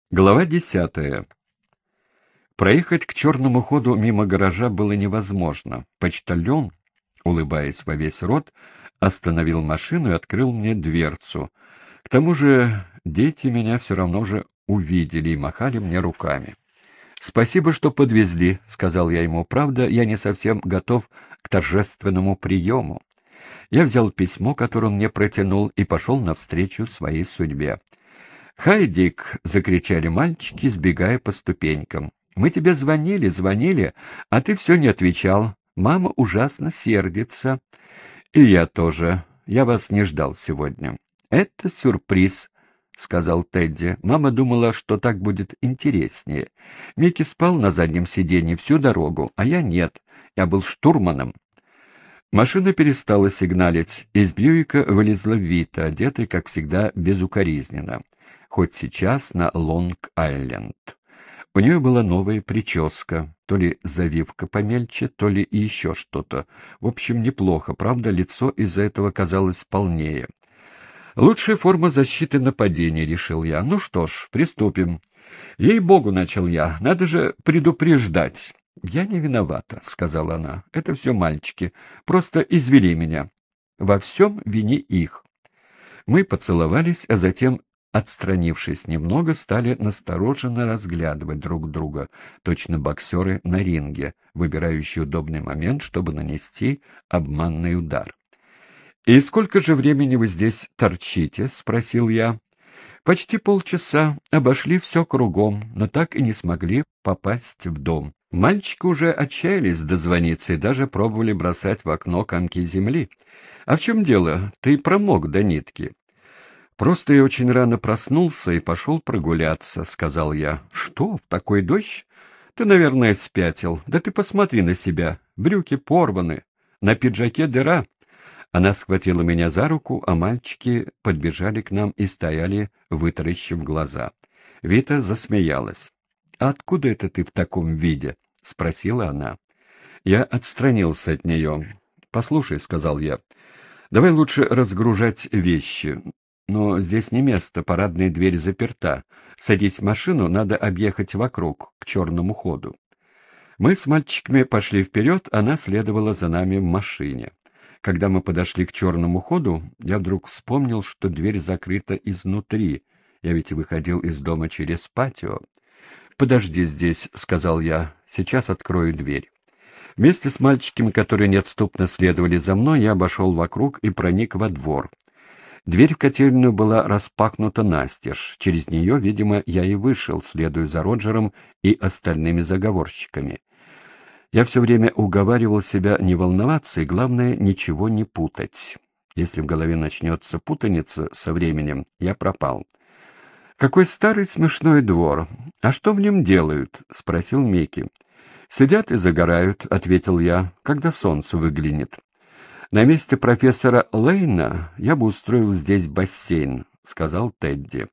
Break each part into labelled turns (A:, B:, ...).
A: Глава 10. Проехать к черному ходу мимо гаража было невозможно. Почтальон, улыбаясь во весь рот, остановил машину и открыл мне дверцу. К тому же дети меня все равно же увидели и махали мне руками. «Спасибо, что подвезли», — сказал я ему. «Правда, я не совсем готов к торжественному приему». Я взял письмо, которое он мне протянул, и пошел навстречу своей судьбе. «Хай, Дик!» — закричали мальчики, сбегая по ступенькам. «Мы тебе звонили, а ты все не отвечал. Мама ужасно сердится». «И я тоже. Я вас не ждал сегодня». «Это сюрприз», — сказал Тедди. «Мама думала, что так будет интереснее. Микки спал на заднем сиденье всю дорогу, а я нет. Я был штурманом». Машина перестала сигналить. Из Бьюика вылезла Вита, одетая, как всегда, безукоризненно. Хоть сейчас на Лонг-Айленд. У нее была новая прическа, то ли завивка помельче, то ли и еще что-то. В общем, неплохо, правда, лицо из-за этого казалось полнее. «Лучшая форма защиты нападения», — решил я. «Ну что ж, приступим». «Ей-богу», — начал я, — «надо же предупреждать». «Я не виновата», — сказала она. «Это все мальчики. Просто извели меня. Во всем вини их». Мы поцеловались, а затем, отстранившись немного, стали настороженно разглядывать друг друга, точно боксеры на ринге, выбирающие удобный момент, чтобы нанести обманный удар. «И сколько же времени вы здесь торчите?» — спросил я. «Почти полчаса. Обошли все кругом, но так и не смогли попасть в дом. Мальчики уже отчаялись дозвониться и даже пробовали бросать в окно комки земли. А в чем дело? Ты промок до нитки». «Просто я очень рано проснулся и пошел прогуляться», — сказал я. «Что, в такой дождь? Ты, наверное, спятил. Да ты посмотри на себя. Брюки порваны. На пиджаке дыра». Она схватила меня за руку, а мальчики подбежали к нам и стояли, вытаращив глаза. Вита засмеялась. «А откуда это ты в таком виде?» — спросила она. Я отстранился от нее. «Послушай», — сказал я, — «давай лучше разгружать вещи. Но здесь не место, парадная дверь заперта. Садись в машину, надо объехать вокруг, к черному ходу». Мы с мальчиками пошли вперед, она следовала за нами в машине. Когда мы подошли к черному ходу, я вдруг вспомнил, что дверь закрыта изнутри. Я ведь выходил из дома через патио. «Подожди здесь», — сказал я, — «сейчас открою дверь». Вместе с мальчиками, которые неотступно следовали за мной, я обошел вокруг и проник во двор. Дверь в котельную была распахнута настежь. Через нее, видимо, я и вышел, следуя за Роджером и остальными заговорщиками. Я все время уговаривал себя не волноваться и, главное, ничего не путать. Если в голове начнется путаница со временем, я пропал. «Какой старый смешной двор! А что в нем делают?» — спросил Микки. «Сидят и загорают», — ответил я, — «когда солнце выглянет». «На месте профессора Лейна я бы устроил здесь бассейн», — сказал Тедди.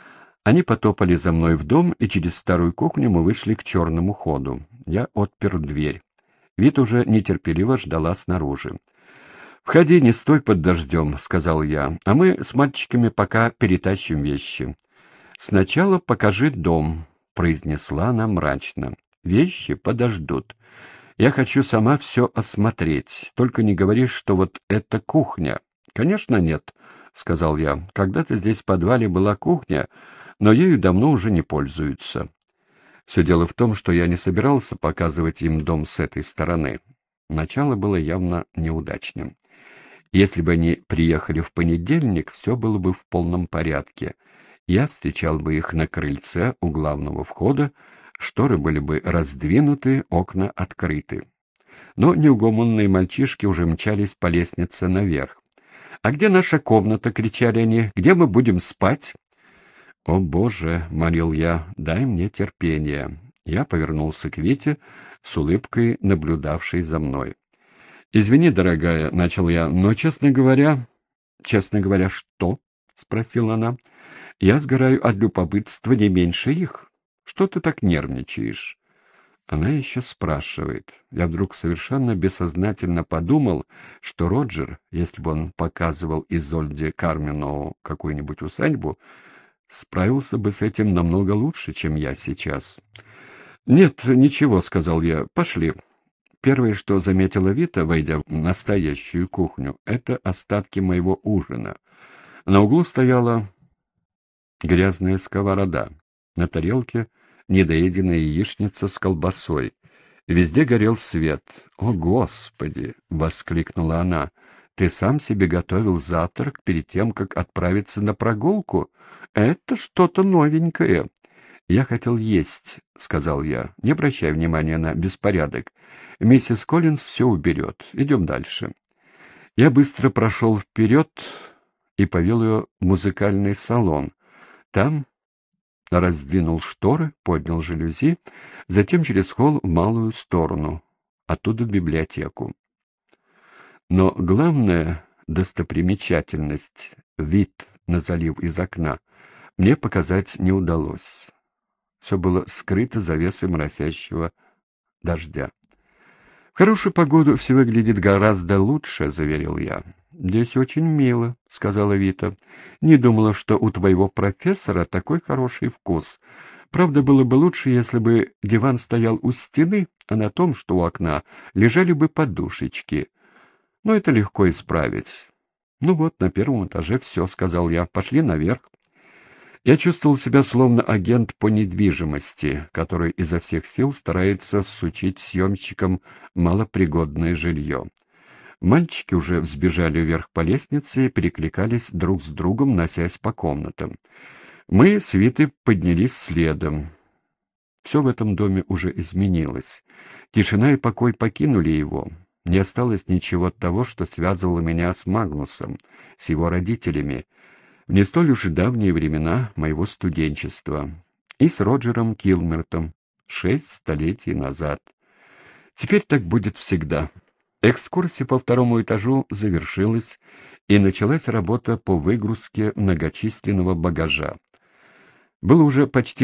A: Они потопали за мной в дом, и через старую кухню мы вышли к черному ходу. Я отпер дверь. Вид уже нетерпеливо ждала снаружи. «Входи, не стой под дождем», — сказал я, — «а мы с мальчиками пока перетащим вещи». «Сначала покажи дом», — произнесла она мрачно. «Вещи подождут. Я хочу сама все осмотреть. Только не говори, что вот это кухня». «Конечно нет», — сказал я. «Когда-то здесь в подвале была кухня, но ею давно уже не пользуются». Все дело в том, что я не собирался показывать им дом с этой стороны. Начало было явно неудачным. Если бы они приехали в понедельник, все было бы в полном порядке. Я встречал бы их на крыльце у главного входа, шторы были бы раздвинуты, окна открыты. Но неугомонные мальчишки уже мчались по лестнице наверх. «А где наша комната?» — кричали они. «Где мы будем спать?» «О, Боже!» — молил я, — «дай мне терпение». Я повернулся к Вите, с улыбкой наблюдавшей за мной. «Извини, дорогая», — начал я, — «но, честно говоря...» «Честно говоря, что?» — спросила она. «Я сгораю от любопытства не меньше их. Что ты так нервничаешь?» Она еще спрашивает. Я вдруг совершенно бессознательно подумал, что Роджер, если бы он показывал Изольде Карминову какую-нибудь усадьбу, справился бы с этим намного лучше, чем я сейчас. «Нет, ничего», — сказал я, — «пошли». Первое, что заметила Вита, войдя в настоящую кухню, — это остатки моего ужина. На углу стояла грязная сковорода. На тарелке недоеденная яичница с колбасой. Везде горел свет. «О, Господи!» — воскликнула она. «Ты сам себе готовил завтрак перед тем, как отправиться на прогулку? Это что-то новенькое». «Я хотел есть», — сказал я. «Не обращай внимания на беспорядок. Миссис Коллинз все уберет. Идем дальше». Я быстро прошел вперед и повел ее в музыкальный салон. Там раздвинул шторы, поднял жалюзи, затем через холл в малую сторону, оттуда в библиотеку. Но главная достопримечательность — вид на залив из окна — мне показать не удалось. Все было скрыто завесой моросящего дождя. «В хорошую погоду все выглядит гораздо лучше», — заверил я. «Здесь очень мило», — сказала Вита. «Не думала, что у твоего профессора такой хороший вкус. Правда, было бы лучше, если бы диван стоял у стены, а на том, что у окна, лежали бы подушечки. Но это легко исправить». «Ну вот, на первом этаже все», — сказал я. «Пошли наверх». Я чувствовал себя словно агент по недвижимости, который изо всех сил старается всучить съемщикам малопригодное жилье. Мальчики уже взбежали вверх по лестнице и перекликались друг с другом, носясь по комнатам. Мы с Витой поднялись следом. Все в этом доме уже изменилось. Тишина и покой покинули его. Не осталось ничего от того, что связывало меня с Магнусом, с его родителями, в не столь уж давние времена моего студенчества, и с Роджером Килмертом 6 столетий назад. Теперь так будет всегда. Экскурсия по второму этажу завершилась, и началась работа по выгрузке многочисленного багажа. Было уже почти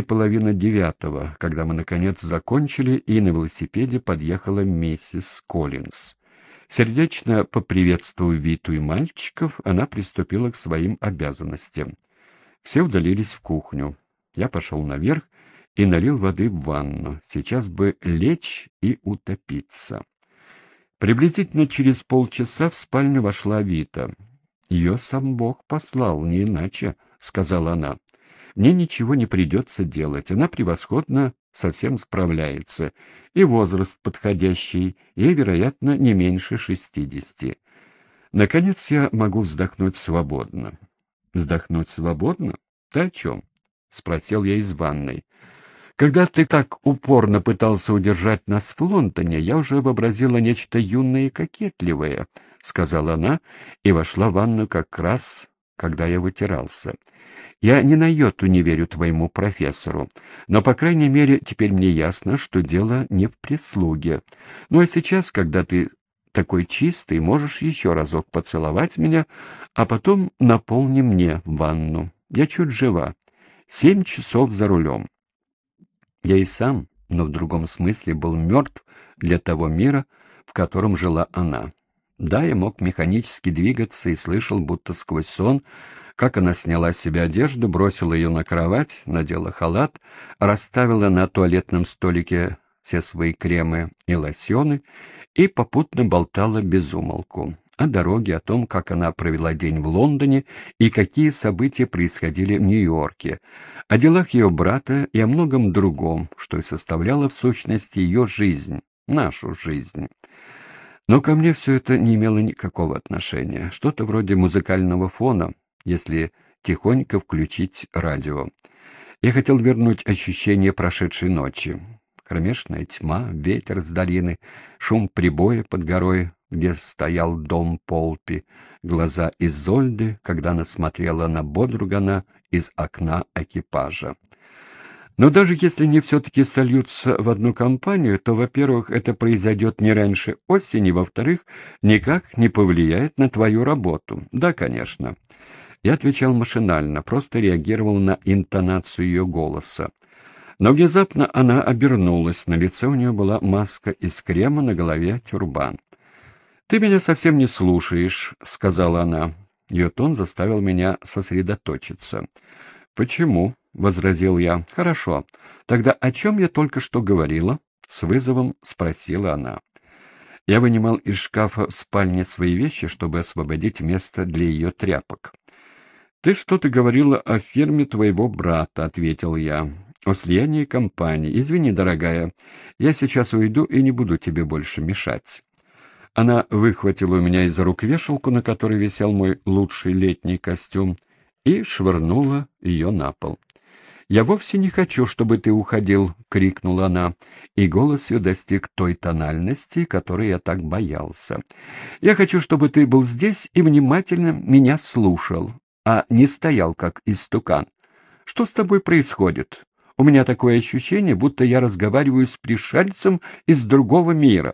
A: 8:30, когда мы, наконец, закончили, и на велосипеде подъехала миссис Коллинз. Сердечно поприветствовав Виту и мальчиков, она приступила к своим обязанностям. Все удалились в кухню. Я пошел наверх и налил воды в ванну. Сейчас бы лечь и утопиться. Приблизительно через полчаса в спальню вошла Вита. «Ее сам Бог послал, не иначе», — сказала она. «Мне ничего не придется делать. Она превосходно совсем справляется. И возраст подходящий, ей, вероятно, не меньше 60. Наконец я могу вздохнуть свободно». «Вздохнуть свободно? Ты о чем?» — спросил я из ванной. «Когда ты так упорно пытался удержать нас в Лондоне, я уже вообразила нечто юное и кокетливое», — сказала она и вошла в ванну как раз, когда я вытирался. «Я ни на йоту не верю твоему профессору, но, по крайней мере, теперь мне ясно, что дело не в прислуге. Ну а сейчас, когда ты такой чистый, можешь еще разок поцеловать меня, а потом наполни мне ванну. Я чуть жива. 7 часов за рулем». Я и сам, но в другом смысле, был мертв для того мира, в котором жила она. Да, я мог механически двигаться и слышал, будто сквозь сон, как она сняла с себя одежду, бросила ее на кровать, надела халат, расставила на туалетном столике все свои кремы и лосьоны и попутно болтала без умолку о дороге, о том, как она провела день в Лондоне и какие события происходили в Нью-Йорке, о делах ее брата и о многом другом, что и составляло в сущности ее жизнь, нашу жизнь. Но ко мне все это не имело никакого отношения, что-то вроде музыкального фона, если тихонько включить радио. Я хотел вернуть ощущение прошедшей ночи. Кромешная тьма, ветер с долины, шум прибоя под горой, где стоял дом Полпи, глаза Изольды, когда она смотрела на Бодрugana из окна экипажа. Но даже если они все-таки сольются в одну компанию, то, во-первых, это произойдет не раньше осени, во-вторых, никак не повлияет на твою работу. Да, конечно. Я отвечал машинально, просто реагировал на интонацию ее голоса. Но внезапно она обернулась, на лице у нее была маска из крема, на голове тюрбан. «Ты меня совсем не слушаешь», — сказала она. Ее тон заставил меня сосредоточиться. «Почему?» — возразил я. «Хорошо. Тогда о чем я только что говорила?» — с вызовом спросила она. Я вынимал из шкафа в спальне свои вещи, чтобы освободить место для ее тряпок. «Ты что-то говорила о фирме твоего брата», — ответил я. «О слиянии компаний. Извини, дорогая, я сейчас уйду и не буду тебе больше мешать». Она выхватила у меня из рук вешалку, на которой висел мой лучший летний костюм, и швырнула ее на пол. «Я вовсе не хочу, чтобы ты уходил», — крикнула она, и голос ее достиг той тональности, которой я так боялся. «Я хочу, чтобы ты был здесь и внимательно меня слушал, а не стоял, как истукан. Что с тобой происходит? У меня такое ощущение, будто я разговариваю с пришельцем из другого мира».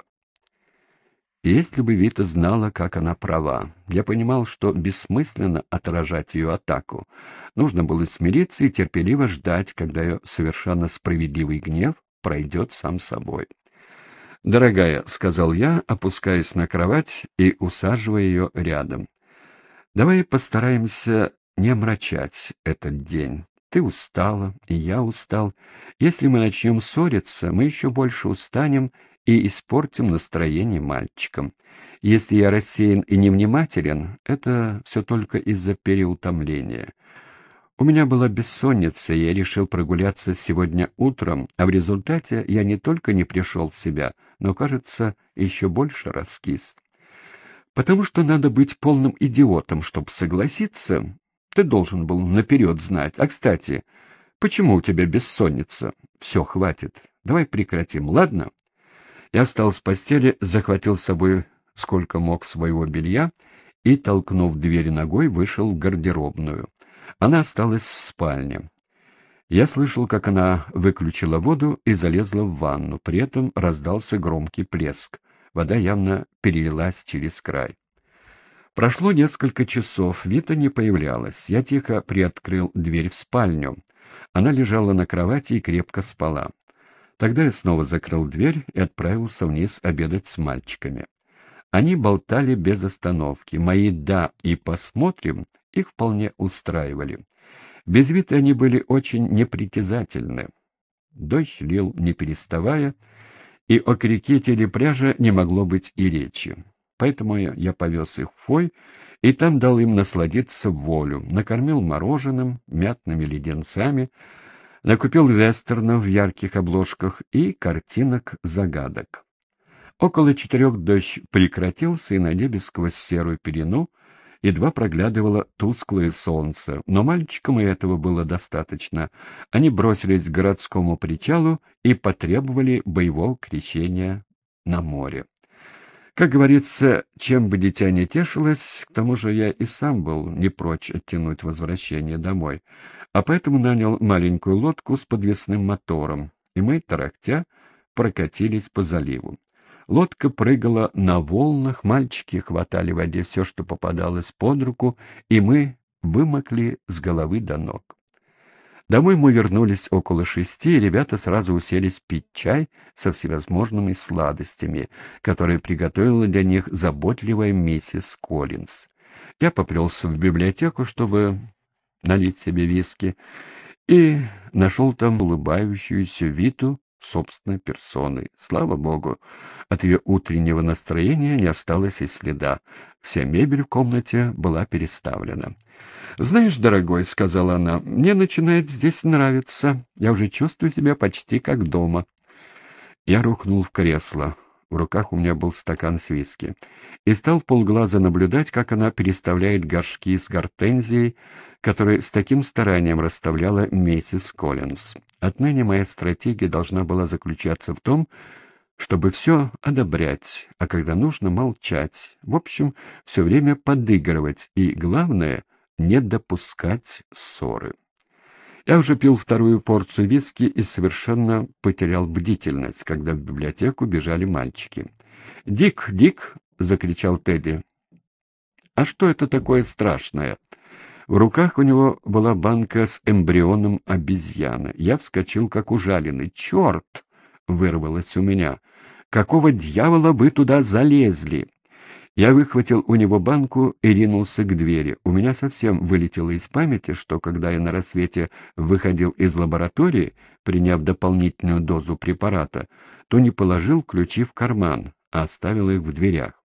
A: Если бы Вита знала, как она права, я понимал, что бессмысленно отражать ее атаку. Нужно было смириться и терпеливо ждать, когда ее совершенно справедливый гнев пройдет сам собой. «Дорогая», — сказал я, опускаясь на кровать и усаживая ее рядом, — «давай постараемся не омрачать этот день. Ты устала, и я устал. Если мы начнем ссориться, мы еще больше устанем и испортим настроение мальчикам. Если я рассеян и невнимателен, это все только из-за переутомления. У меня была бессонница, и я решил прогуляться сегодня утром, а в результате я не только не пришел в себя, но, кажется, еще больше раскис. Потому что надо быть полным идиотом, чтобы согласиться. Ты должен был наперед знать. А, кстати, почему у тебя бессонница? Все, хватит. Давай прекратим, ладно?» Я встал с постели, захватил с собой сколько мог своего белья и, толкнув дверь ногой, вышел в гардеробную. Она осталась в спальне. Я слышал, как она выключила воду и залезла в ванну. При этом раздался громкий плеск. Вода явно перелилась через край. Прошло несколько часов, Вита не появлялась. Я тихо приоткрыл дверь в спальню. Она лежала на кровати и крепко спала. Тогда я снова закрыл дверь и отправился вниз обедать с мальчиками. Они болтали без остановки. Мои «да» и «посмотрим» их вполне устраивали. Без Виты они были очень непритязательны. Дождь лил не переставая, и о крикете или пляже не могло быть и речи. Поэтому я повез их в Фой, и там дал им насладиться в волю, накормил мороженым, мятными леденцами, накупил вестернов в ярких обложках и картинок загадок. Около 4 дождь прекратился, и на небе сквозь серую пелену едва проглядывало тусклое солнце, но мальчикам и этого было достаточно. Они бросились к городскому причалу и потребовали боевого крещения на море. Как говорится, чем бы дитя не тешилось, к тому же я и сам был не прочь оттянуть возвращение домой, а поэтому нанял маленькую лодку с подвесным мотором, и мы, тарахтя, прокатились по заливу. Лодка прыгала на волнах, мальчики хватали в воде все, что попадалось под руку, и мы вымокли с головы до ног. Домой мы вернулись около 6, и ребята сразу уселись пить чай со всевозможными сладостями, которые приготовила для них заботливая миссис Коллинз. Я поплелся в библиотеку, чтобы налить себе виски, и нашел там улыбающуюся Виту собственной персоной. Слава богу, от ее утреннего настроения не осталось и следа. Вся мебель в комнате была переставлена. «Знаешь, дорогой, — сказала она, — мне начинает здесь нравиться. Я уже чувствую себя почти как дома». Я рухнул в кресло. В руках у меня был стакан с виски. И стал вполглаза наблюдать, как она переставляет горшки с гортензией, которые с таким старанием расставляла миссис Коллинз. Отныне моя стратегия должна была заключаться в том, чтобы все одобрять, а когда нужно — молчать. В общем, все время подыгрывать и, главное, не допускать ссоры. Я уже пил 2-ю порцию виски и совершенно потерял бдительность, когда в библиотеку бежали мальчики. «Дик, Дик!» — закричал Тедди. «А что это такое страшное?» В руках у него была банка с эмбрионом обезьяны. Я вскочил, как ужаленный. «Черт!» — вырвалось у меня. «Какого дьявола вы туда залезли?» Я выхватил у него банку и ринулся к двери. У меня совсем вылетело из памяти, что, когда я на рассвете выходил из лаборатории, приняв дополнительную дозу препарата, то не положил ключи в карман, а оставил их в дверях.